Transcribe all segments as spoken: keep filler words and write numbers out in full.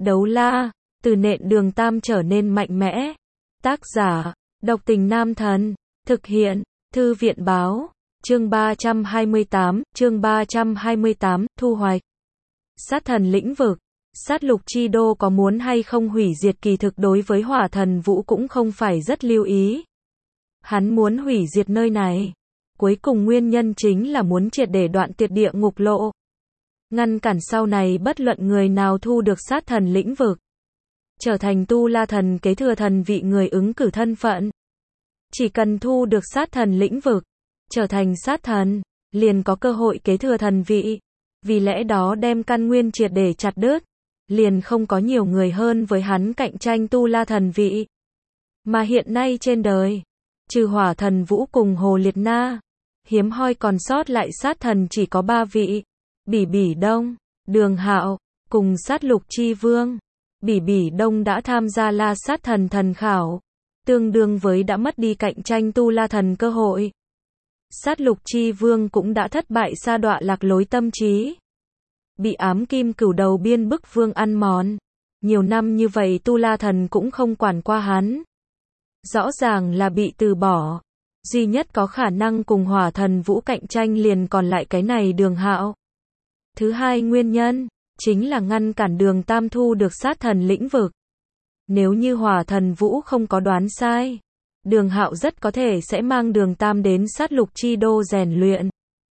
Đấu la, từ nện Đường Tam trở nên mạnh mẽ. Tác giả, Độc Tình Nam Thần. Thực hiện, Thư viện báo. Chương ba trăm hai mươi tám, chương ba trăm hai mươi tám, thu hoạch. Sát thần lĩnh vực. Sát lục chi đô có muốn hay không hủy diệt kỳ thực đối với Hỏa Thần Vũ cũng không phải rất lưu ý. Hắn muốn hủy diệt nơi này. Cuối cùng nguyên nhân chính là muốn triệt để đoạn tuyệt địa ngục lộ. Ngăn cản sau này bất luận người nào thu được sát thần lĩnh vực. Trở thành tu la thần kế thừa thần vị người ứng cử thân phận. Chỉ cần thu được sát thần lĩnh vực, trở thành sát thần, liền có cơ hội kế thừa thần vị. Vì lẽ đó đem căn nguyên triệt để chặt đứt, liền không có nhiều người hơn với hắn cạnh tranh tu la thần vị. Mà hiện nay trên đời, trừ Hỏa Thần Vũ cùng Hồ Liệt Na, hiếm hoi còn sót lại sát thần chỉ có ba vị. Bỉ Bỉ Đông, Đường Hạo, cùng Sát Lục Chi Vương. Bỉ Bỉ Đông đã tham gia La Sát Thần thần khảo, tương đương với đã mất đi cạnh tranh tu la thần cơ hội. Sát Lục Chi Vương cũng đã thất bại sa đọa lạc lối tâm trí. Bị ám kim cửu đầu biên bức vương ăn mòn. Nhiều năm như vậy tu la thần cũng không quản qua hắn. Rõ ràng là bị từ bỏ. Duy nhất có khả năng cùng Hỏa Thần Vũ cạnh tranh liền còn lại cái này Đường Hạo. Thứ hai nguyên nhân, chính là ngăn cản Đường Tam thu được sát thần lĩnh vực. Nếu như Hỏa Thần Vũ không có đoán sai, Đường Hạo rất có thể sẽ mang Đường Tam đến sát lục chi đô rèn luyện.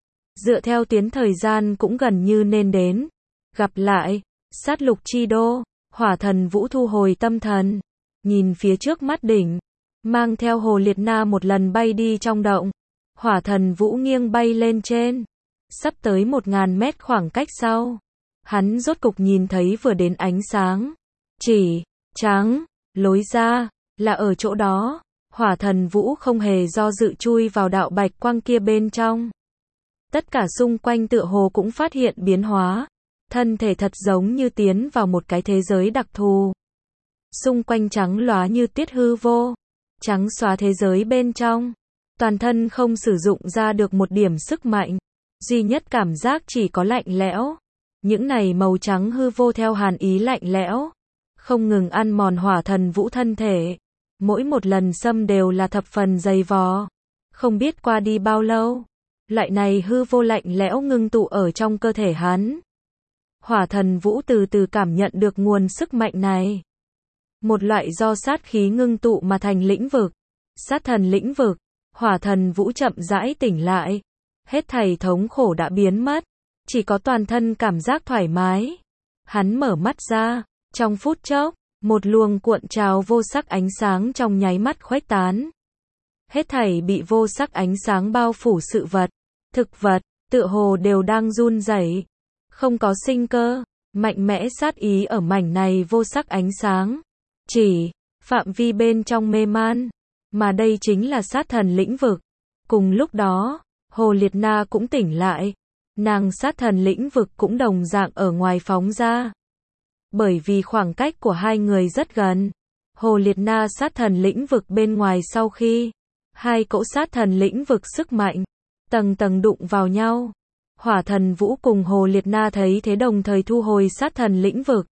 Dựa theo tuyến thời gian cũng gần như nên đến. Gặp lại, sát lục chi đô, Hỏa Thần Vũ thu hồi tâm thần, nhìn phía trước mắt đỉnh, mang theo Hồ Liệt Na một lần bay đi trong động. Hỏa Thần Vũ nghiêng bay lên trên, sắp tới một ngàn mét khoảng cách sau. Hắn rốt cục nhìn thấy vừa đến ánh sáng. Chỉ, trắng, lối ra, là ở chỗ đó. Hỏa Thần Vũ không hề do dự chui vào đạo bạch quang kia bên trong. Tất cả xung quanh tựa hồ cũng phát hiện biến hóa. Thân thể thật giống như tiến vào một cái thế giới đặc thù. Xung quanh trắng lóa như tiết hư vô. Trắng xóa thế giới bên trong. Toàn thân không sử dụng ra được một điểm sức mạnh. Duy nhất cảm giác chỉ có lạnh lẽo. Những này màu trắng hư vô theo hàn ý lạnh lẽo, không ngừng ăn mòn Hỏa Thần Vũ thân thể. Mỗi một lần xâm đều là thập phần dày vò. Không biết qua đi bao lâu, loại này hư vô lạnh lẽo ngưng tụ ở trong cơ thể hắn. Hỏa Thần Vũ từ từ cảm nhận được nguồn sức mạnh này. Một loại do sát khí ngưng tụ mà thành lĩnh vực. Sát thần lĩnh vực. Hỏa Thần Vũ chậm rãi tỉnh lại. Hết thảy thống khổ đã biến mất. Chỉ có toàn thân cảm giác thoải mái. Hắn mở mắt ra. Trong phút chốc, một luồng cuộn trào vô sắc ánh sáng trong nháy mắt khuếch tán. Hết thảy bị vô sắc ánh sáng bao phủ sự vật, thực vật, tựa hồ đều đang run rẩy. Không có sinh cơ, mạnh mẽ sát ý ở mảnh này vô sắc ánh sáng. Chỉ, phạm vi bên trong mê man. Mà đây chính là sát thần lĩnh vực. Cùng lúc đó, Hồ Liệt Na cũng tỉnh lại. Nàng sát thần lĩnh vực cũng đồng dạng ở ngoài phóng ra. Bởi vì khoảng cách của hai người rất gần. Hồ Liệt Na sát thần lĩnh vực bên ngoài sau khi hai cỗ sát thần lĩnh vực sức mạnh tầng tầng đụng vào nhau. Hỏa Thần Vũ cùng Hồ Liệt Na thấy thế đồng thời thu hồi sát thần lĩnh vực.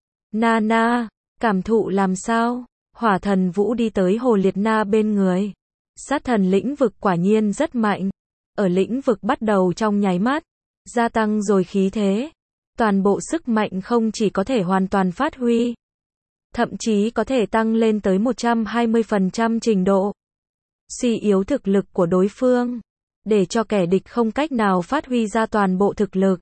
Na na, cảm thụ làm sao? Hỏa Thần Vũ đi tới Hồ Liệt Na bên người. Sát thần lĩnh vực quả nhiên rất mạnh. Ở lĩnh vực bắt đầu trong nháy mắt, gia tăng rồi khí thế. Toàn bộ sức mạnh không chỉ có thể hoàn toàn phát huy, thậm chí có thể tăng lên tới một trăm hai mươi phần trăm trình độ. Suy yếu thực lực của đối phương, để cho kẻ địch không cách nào phát huy ra toàn bộ thực lực.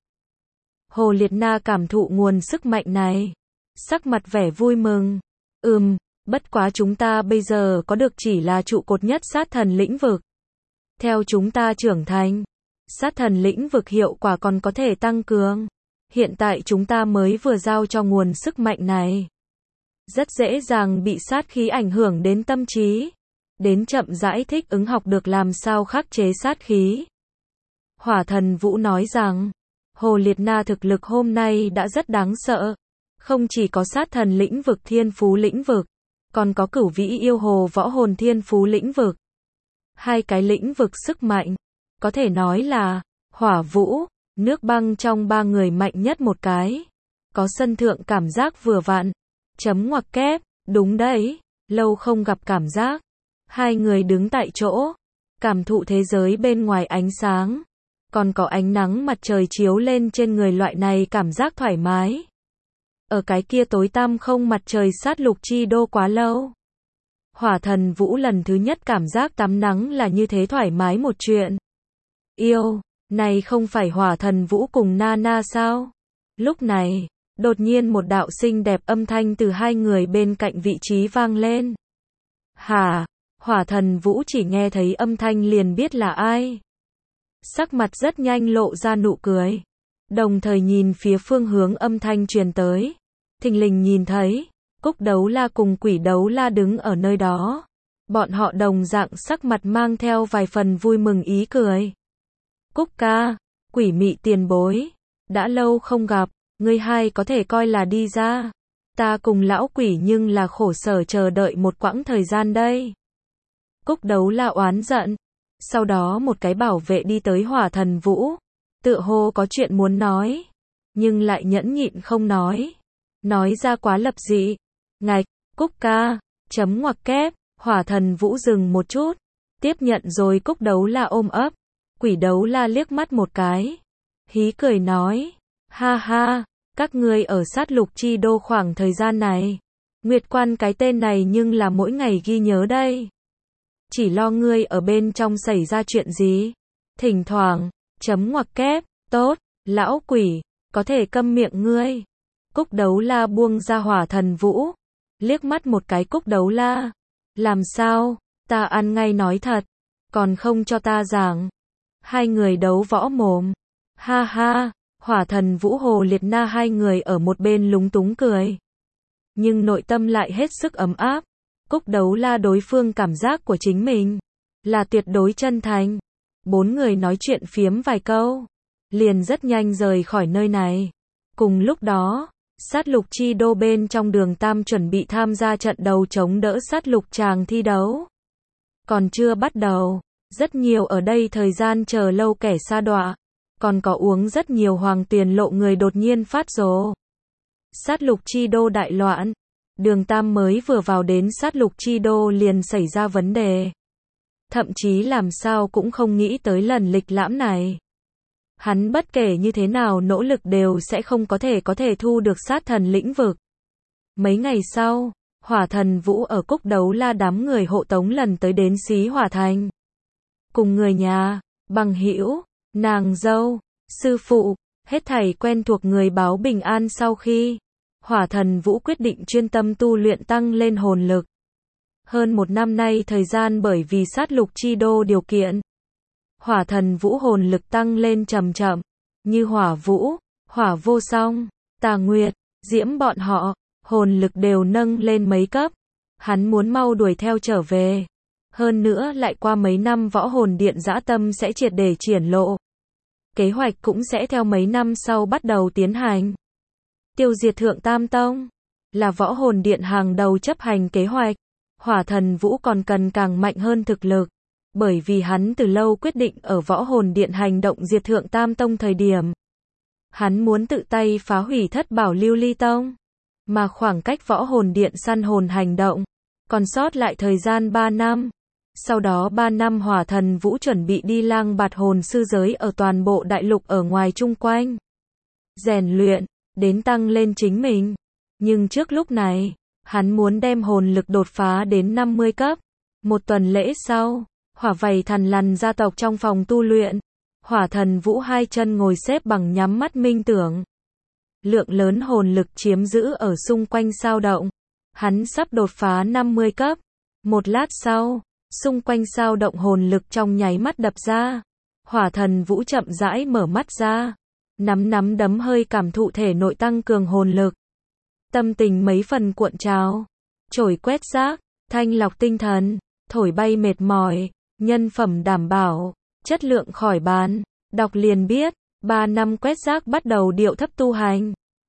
Hồ Liệt Na cảm thụ nguồn sức mạnh này, sắc mặt vẻ vui mừng. Ừm, bất quá chúng ta bây giờ có được chỉ là trụ cột nhất sát thần lĩnh vực. Theo chúng ta trưởng thành, sát thần lĩnh vực hiệu quả còn có thể tăng cường. Hiện tại chúng ta mới vừa giao cho nguồn sức mạnh này. Rất dễ dàng bị sát khí ảnh hưởng đến tâm trí. Đến chậm rãi thích ứng học được làm sao khắc chế sát khí. Hỏa Thần Vũ nói rằng, Hồ Liệt Na thực lực hôm nay đã rất đáng sợ. Không chỉ có sát thần lĩnh vực thiên phú lĩnh vực, còn có cửu vĩ yêu hồ võ hồn thiên phú lĩnh vực. Hai cái lĩnh vực sức mạnh, có thể nói là hỏa vũ, nước băng trong ba người mạnh nhất một cái. có sân thượng cảm giác vừa vặn. Chấm ngoặc kép, đúng đấy, lâu không gặp cảm giác. Hai người đứng tại chỗ, cảm thụ thế giới bên ngoài ánh sáng. Còn có ánh nắng mặt trời chiếu lên trên người, loại này cảm giác thoải mái. Ở cái kia tối tăm không mặt trời sát lục chi đô quá lâu. Hỏa Thần Vũ lần thứ nhất cảm giác tắm nắng là như thế thoải mái một chuyện. Yêu, này không phải Hỏa Thần Vũ cùng Nana sao? Lúc này, đột nhiên một đạo xinh đẹp âm thanh từ hai người bên cạnh vị trí vang lên. Hả? Hỏa Thần Vũ chỉ nghe thấy âm thanh liền biết là ai. Sắc mặt rất nhanh lộ ra nụ cười. Đồng thời nhìn phía phương hướng âm thanh truyền tới. Thình lình nhìn thấy, Cúc Đấu La cùng Quỷ Đấu La đứng ở nơi đó. Bọn họ đồng dạng sắc mặt mang theo vài phần vui mừng ý cười. Cúc ca, Quỷ Mị tiền bối. Đã lâu không gặp, ngươi hai có thể coi là đi ra. Ta cùng lão quỷ nhưng là khổ sở chờ đợi một quãng thời gian đây. Cúc Đấu La oán giận. Sau đó một cái bảo vệ đi tới Hỏa Thần Vũ. Tựa hồ có chuyện muốn nói. Nhưng lại nhẫn nhịn không nói. Nói ra quá lập dị. Ngạch, Cúc ca, chấm ngoặc kép, Hỏa Thần Vũ dừng một chút. Tiếp nhận rồi Cúc Đấu La ôm ấp. Quỷ Đấu La liếc mắt một cái. Hí cười nói. Ha ha, các ngươi ở sát lục chi đô khoảng thời gian này. Nguyệt Quan cái tên này nhưng là mỗi ngày ghi nhớ đây. Chỉ lo ngươi ở bên trong xảy ra chuyện gì. Thỉnh thoảng, chấm ngoặc kép, tốt, lão quỷ, có thể câm miệng ngươi. Cúc Đấu La buông ra Hỏa Thần Vũ. Liếc mắt một cái Cúc Đấu La. Làm sao, ta ăn ngay nói thật. Còn không cho ta giảng. Hai người đấu võ mồm. Ha ha, Hỏa Thần Vũ Hồ Liệt Na hai người ở một bên lúng túng cười. Nhưng nội tâm lại hết sức ấm áp. Cúc Đấu La đối phương cảm giác của chính mình là tuyệt đối chân thành. Bốn người nói chuyện phiếm vài câu, liền rất nhanh rời khỏi nơi này. Cùng lúc đó, sát lục chi đô bên trong Đường Tam chuẩn bị tham gia trận đầu chống đỡ sát lục tràng thi đấu. Còn chưa bắt đầu, rất nhiều ở đây thời gian chờ lâu kẻ sa đọa, còn có uống rất nhiều hoàng tiền lộ người đột nhiên phát rồ. Sát lục chi đô đại loạn. Đường Tam mới vừa vào đến sát lục chi đô liền xảy ra vấn đề. Thậm chí làm sao cũng không nghĩ tới lần lịch lãm này. Hắn bất kể như thế nào nỗ lực đều sẽ không có thể có thể thu được sát thần lĩnh vực. Mấy ngày sau, Hỏa Thần Vũ ở Cúc Đấu La đám người hộ tống lần tới đến Xí Hỏa Thành. Cùng người nhà, bằng hữu, nàng dâu, sư phụ, hết thảy quen thuộc người báo bình an sau khi Hỏa Thần Vũ quyết định chuyên tâm tu luyện tăng lên hồn lực. Hơn một năm nay thời gian bởi vì sát lục chi đô điều kiện. Hỏa Thần Vũ hồn lực tăng lên chậm chậm. Như Hỏa Vũ, Hỏa Vô Song, Tà Nguyệt, Diễm bọn họ, hồn lực đều nâng lên mấy cấp. Hắn muốn mau đuổi theo trở về. Hơn nữa lại qua mấy năm võ hồn điện dã tâm sẽ triệt để triển lộ. Kế hoạch cũng sẽ theo mấy năm sau bắt đầu tiến hành. Tiêu diệt Thượng Tam Tông là võ hồn điện hàng đầu chấp hành kế hoạch. Hỏa Thần Vũ còn cần càng mạnh hơn thực lực, bởi vì hắn từ lâu quyết định ở võ hồn điện hành động diệt Thượng Tam Tông thời điểm. Hắn muốn tự tay phá hủy Thất Bảo Lưu Ly Tông, mà khoảng cách võ hồn điện săn hồn hành động còn sót lại thời gian ba năm. Sau đó ba năm Hỏa Thần Vũ chuẩn bị đi lang bạt hồn sư giới ở toàn bộ đại lục ở ngoài chung quanh. Rèn luyện, đến tăng lên chính mình. Nhưng trước lúc này, hắn muốn đem hồn lực đột phá đến năm mươi cấp. Một tuần lễ sau, Hỏa Vảy Thần Lằn gia tộc trong phòng tu luyện. Hỏa Thần Vũ hai chân ngồi xếp bằng nhắm mắt minh tưởng. Lượng lớn hồn lực chiếm giữ ở xung quanh sao động. Hắn sắp đột phá năm mươi cấp. Một lát sau, xung quanh sao động hồn lực trong nháy mắt đập ra. Hỏa Thần Vũ chậm rãi mở mắt ra. Nắm nắm đấm hơi cảm thụ thể nội tăng cường hồn lực. Tâm tình mấy phần cuộn trào. Chổi quét rác, thanh lọc tinh thần, thổi bay mệt mỏi, nhân phẩm đảm bảo, chất lượng khỏi bàn. Đọc liền biết, ba năm quét rác bắt đầu điệu thấp tu hành.